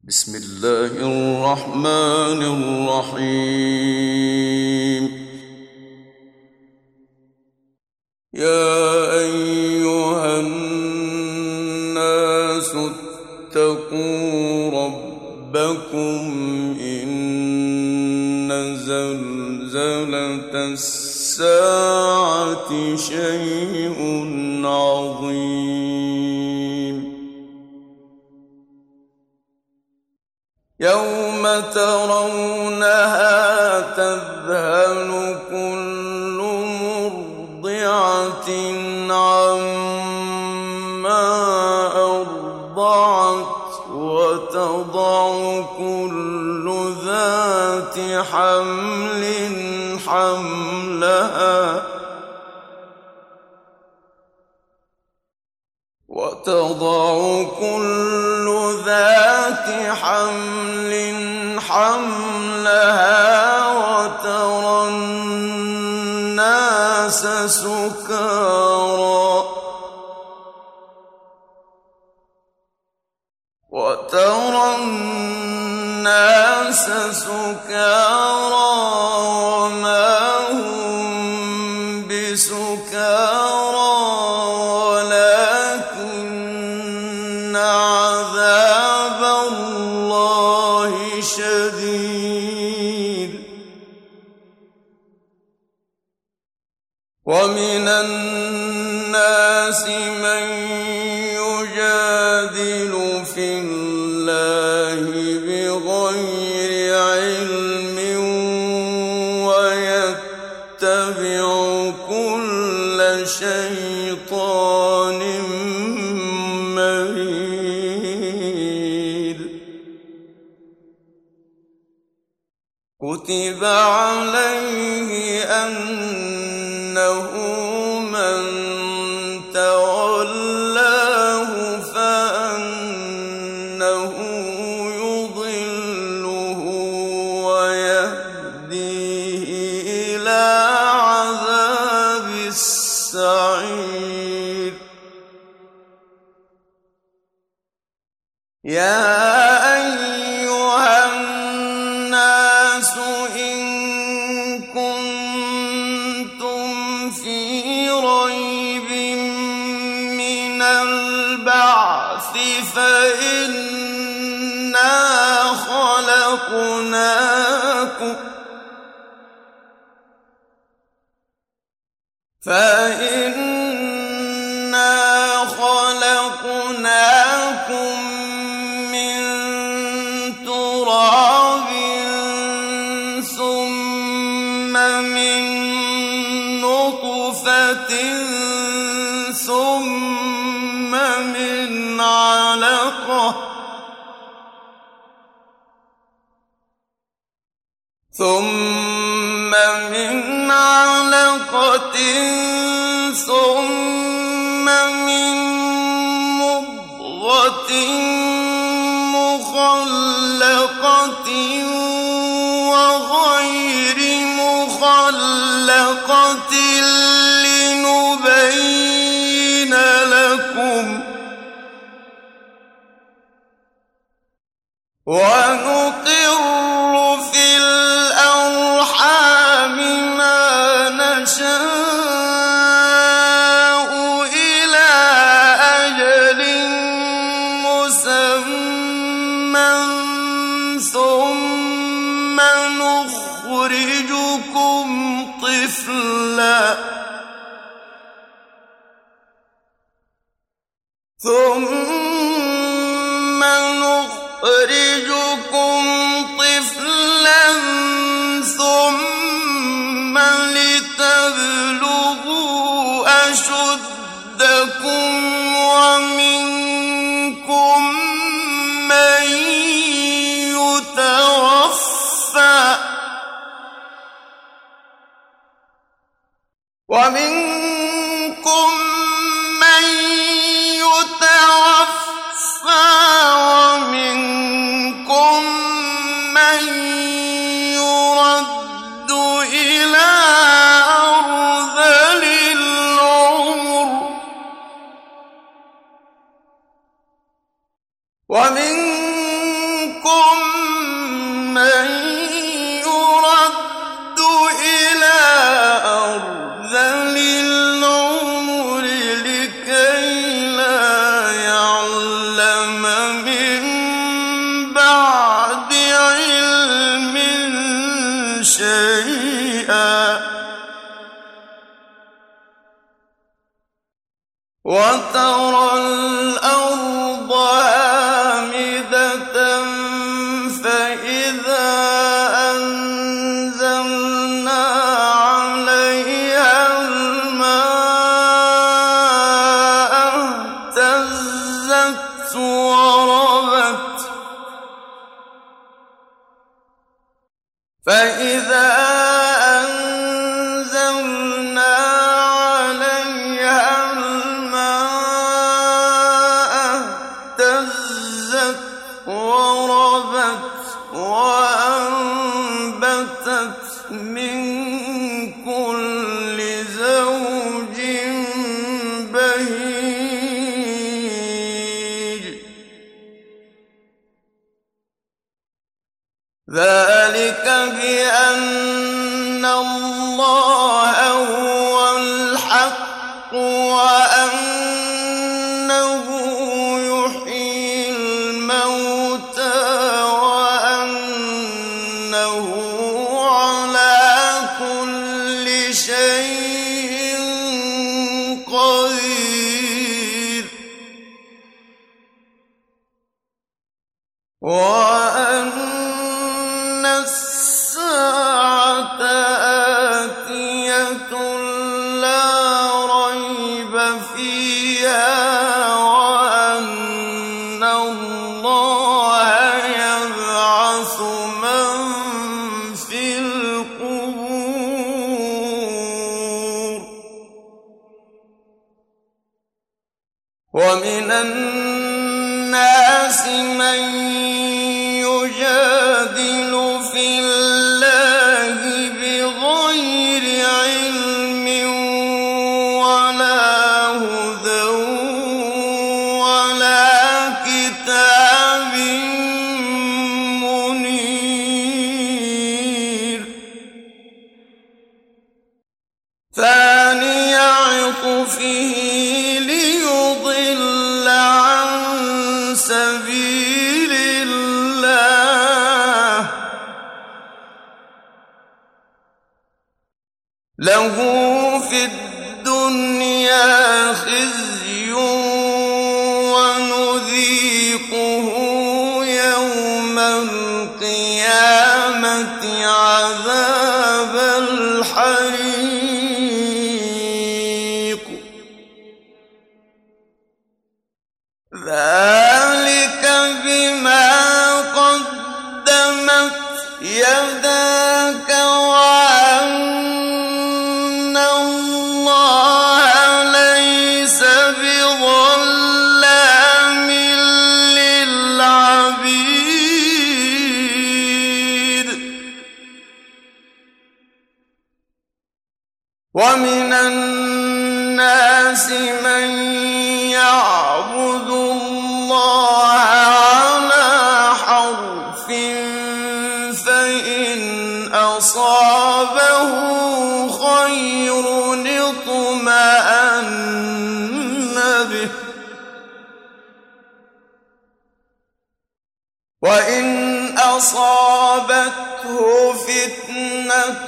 بسم الله الرحمن الرحيم. يا أيها الناس اتقوا ربكم إن زلزلة الساعة شيء عظيم. يوم ترونها تذهل كل مرضعة عما أرضعت وتضع كل ذات حمل حملها وترى الناس سكارى وما هم بسكارى ولكن عذاب الله شديد. ومن الناس من يجادل في الله بغير علم ويتبع كل شيطان مريد. كتب عليه أنه من تولاه فأنه يضله ويهديه إلى عذاب السعير. يا أيها الناس إن كنتم في ريب من البعث فإنا خلقناكم من تراب ثم من نطفة ثم من علقة ثم من مضغة مخلقة وغير مخلقة لنبين لكم ونقر في الأرحام ما نشاء إلى أجل مسمى ثم نخرجكم طفلا ثم لتبلغوا أشدكم ومنكم من يتوفى ومنكم فإذا أنزلنا عليها الماء اهتزت وربت وأنبتت من كل زوج بهيج ذلك بأن الله هو الحق وأنه يحيي الموتى وأنه على كل شيء قدير وأن الساعة آتية لا ريب فيها وأن الله يبعث من في القبور ومن الناس من يجادل في الله بغير علم ولا هدى ولا كتاب منير ثاني عطفه ليضل عن سبيل الله له في الدنيا خزي ونذيقه يوم القيامة عذاب الحريق ذلك بما قدمت يداك وأن الله ليس بظلام للعبيد ومن الناس من يعبد الله على حرف فإن أصابه خير اطمأن به وإن أصابته فتنة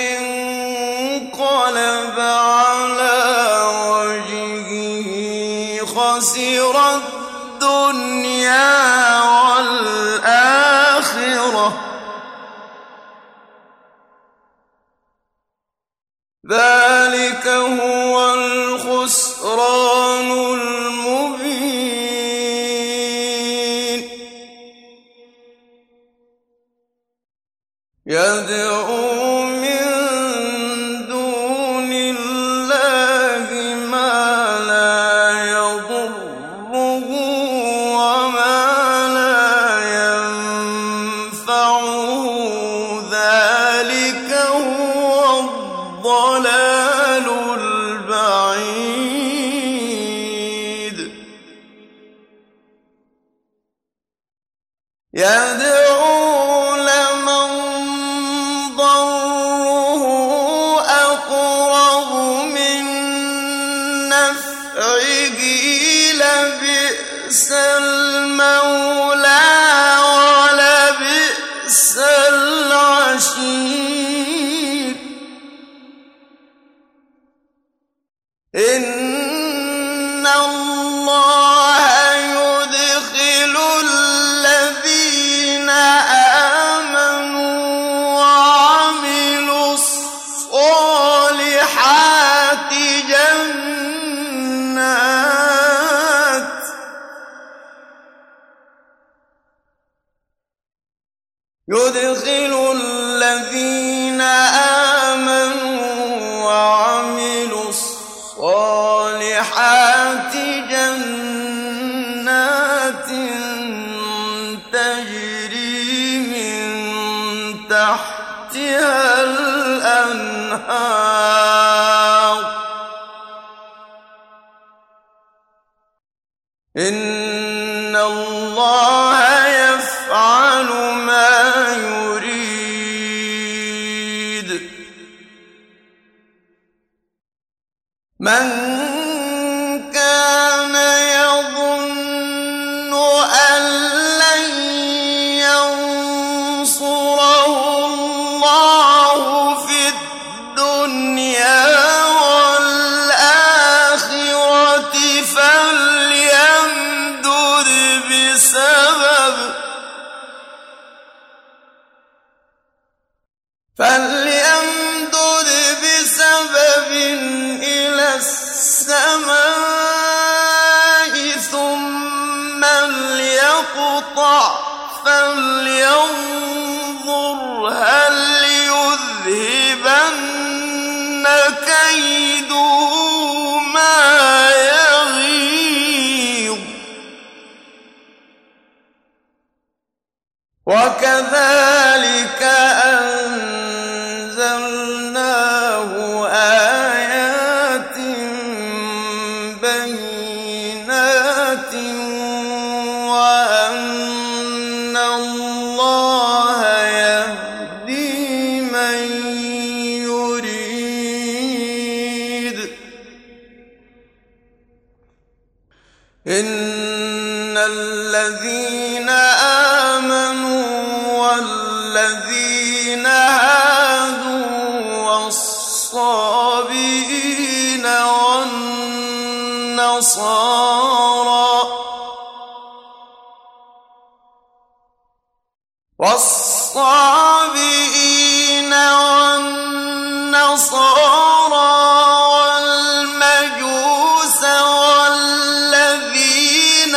انقلب على وجهه خسر الدنيا والآخرة ذلك هو الخسران المبين يدعو من دون الله ما لا يضره وما لا ينفعه ذلك هو الضلال البعيد يدعو لمن ضره أقرب من نفعه لبئس المولى ولبئس العشير إن الله يدخل الذين آمنوا وعملوا الصالحات جنات يدخل الذين آمنوا وعملوا الصالحات جنات تجري من تحتها الأنهار إن الله يفعل ما يريد من كان يظن أن لن ينصره الله في الدنيا والآخرة فليمدد بسبب إلى السماء ثم ليقطع فلينظر هل يذهبن كيده ما يغيظ وكذلك أنزلناه آيات بينات وأن الله يهدي من يريد إن الذين آمنوا والذين هادوا والصابئين والنصارى والمجوس والذين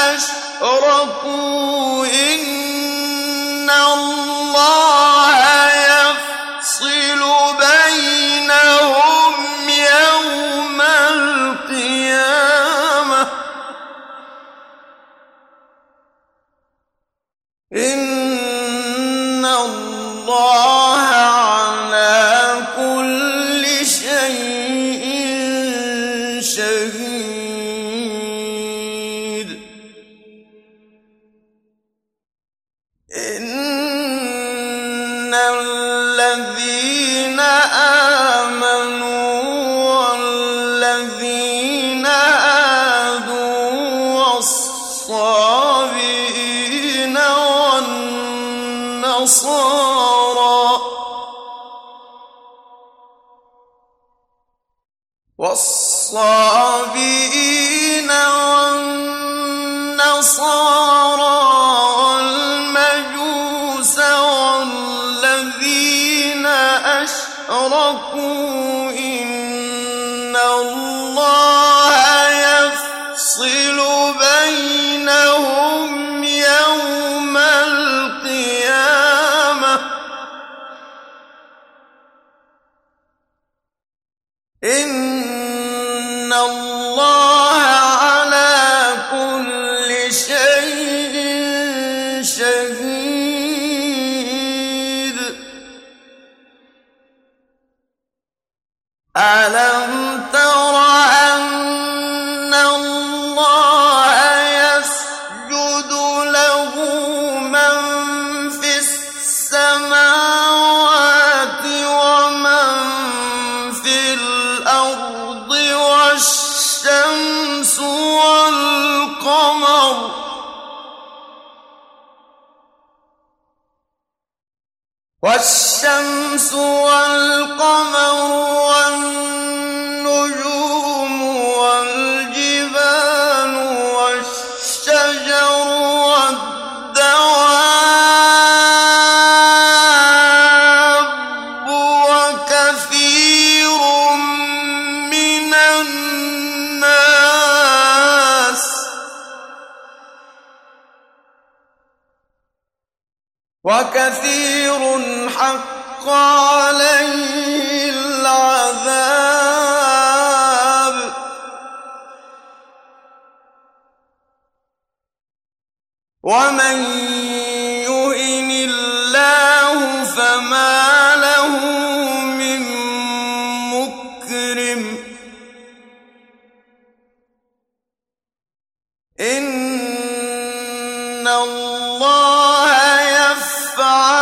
أشركوا إن الله يفصل بينهم يوم القيامة إن الله على كل شيء شهيد إن الذين آمنوا والذين هادوا والصابئين والنصارى والمجوس والذين أشركوا إن الله يفصل بينهم يوم القيامة إن الله على كل شيء شهيد ألم تر أن الله يسجد له من في السماوات ومن في الأرض والشمس والقمر والنجوم والجبال والشجر والدواب وكثير من الناس وكثير حق عليه العذاب ومن يهن الله فما له من مكرم إن الله يفعل